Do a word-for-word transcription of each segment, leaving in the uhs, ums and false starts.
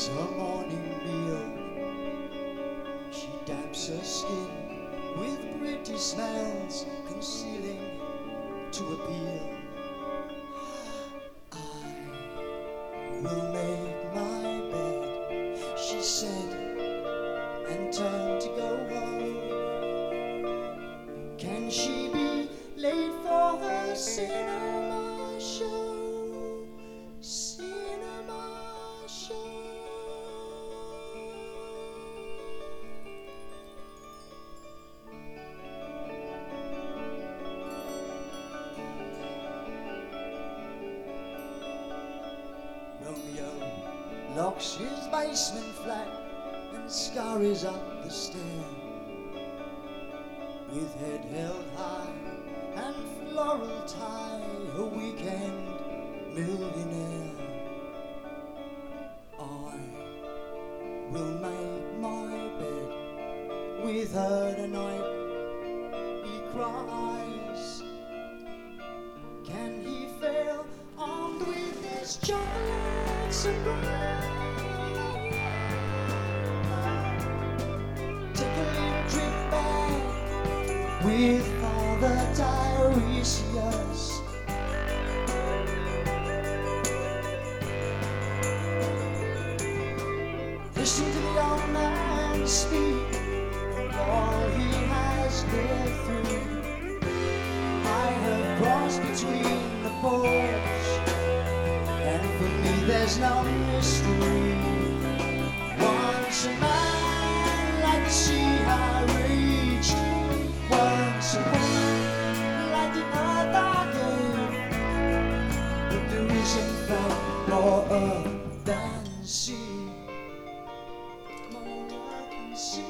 her morning meal. She dabs her skin with pretty smells, concealing to appeal. I will make my bed, she said, and turned to go home. Can she be late for her cinema show? Cinema show. Romeo locks his basement flat and scurries up the stair. With head held high and floral tie, a weekend millionaire. I will make my bed with her tonight, he cries. Can he fail armed with his chocolates and bread? Take a little trip back with Father Tiresias. Listen to the young man speak of all he has lived through. I have crossed between the poles, and for me there's no mystery. Once a man like the sea I reached, once a woman like the earth I gave, but there is in fact more earth than sea, more earth than sea.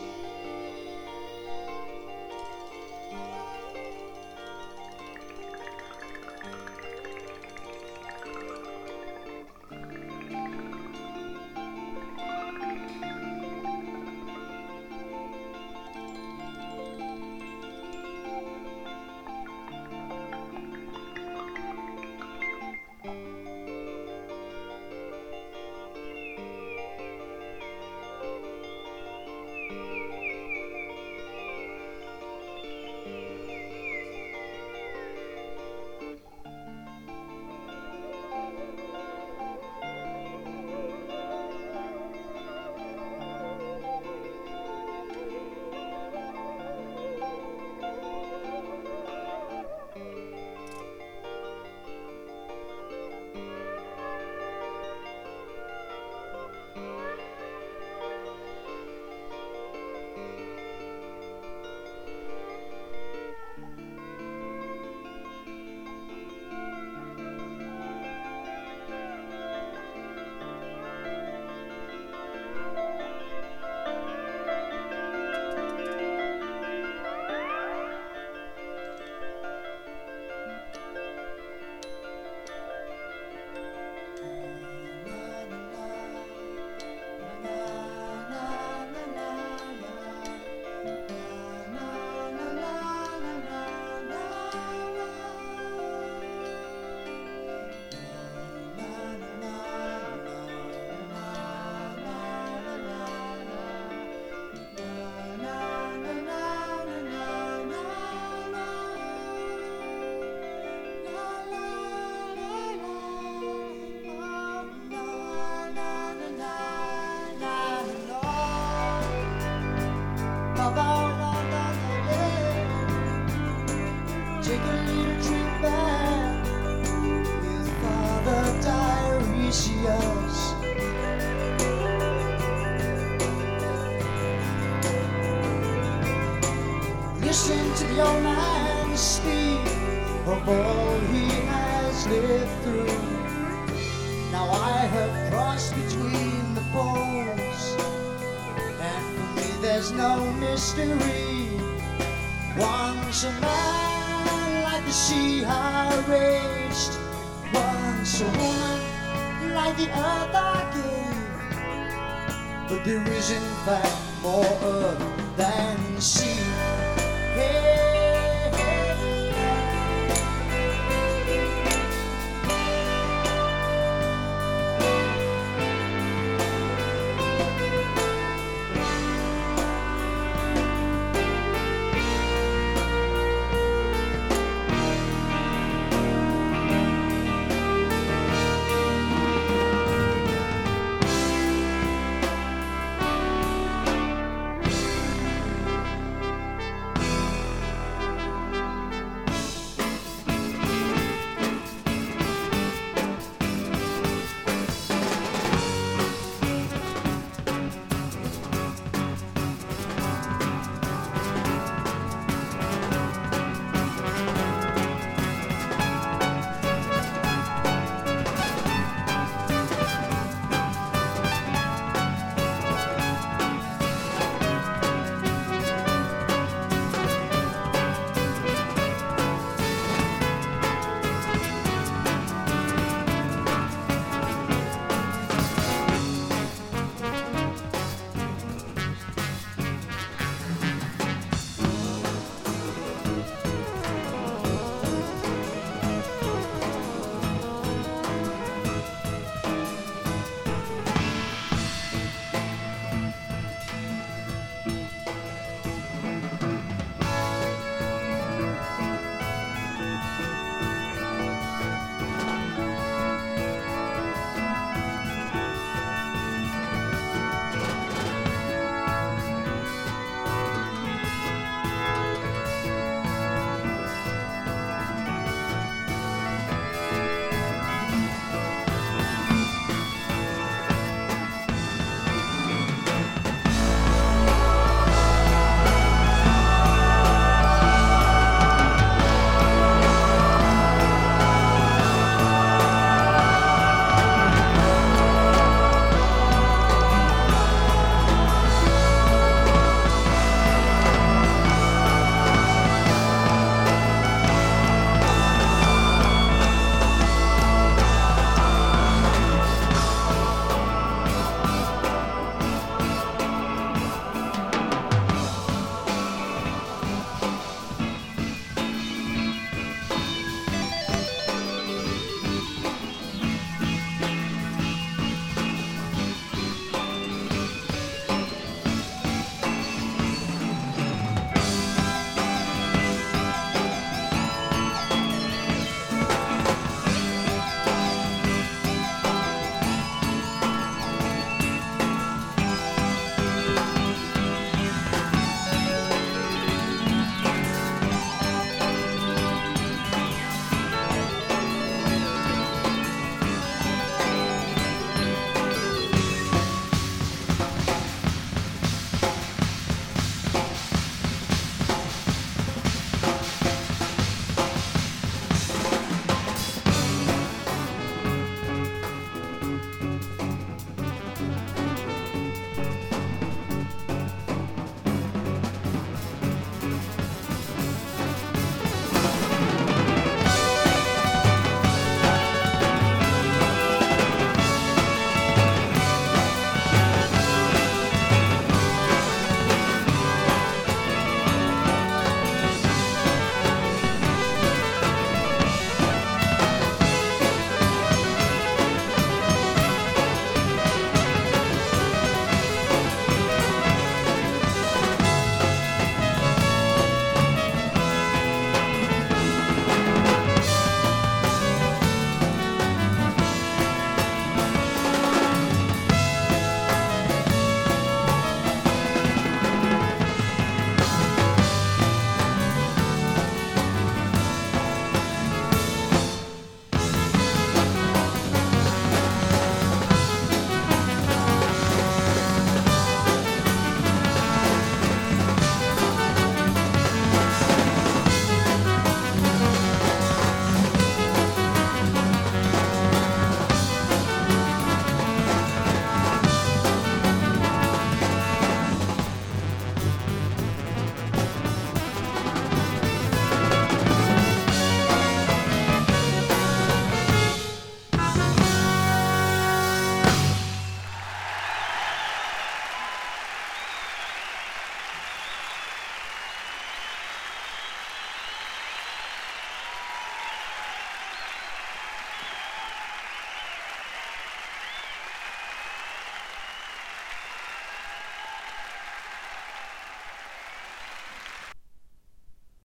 Take a little trip back with Father Tiresias. Listen to the old man speak of all he has lived through. Now I have crossed between the poles, and for me there's no mystery. Once a man like the sea I raised, once a woman like the earth I gave, but there is in fact more earth than sea.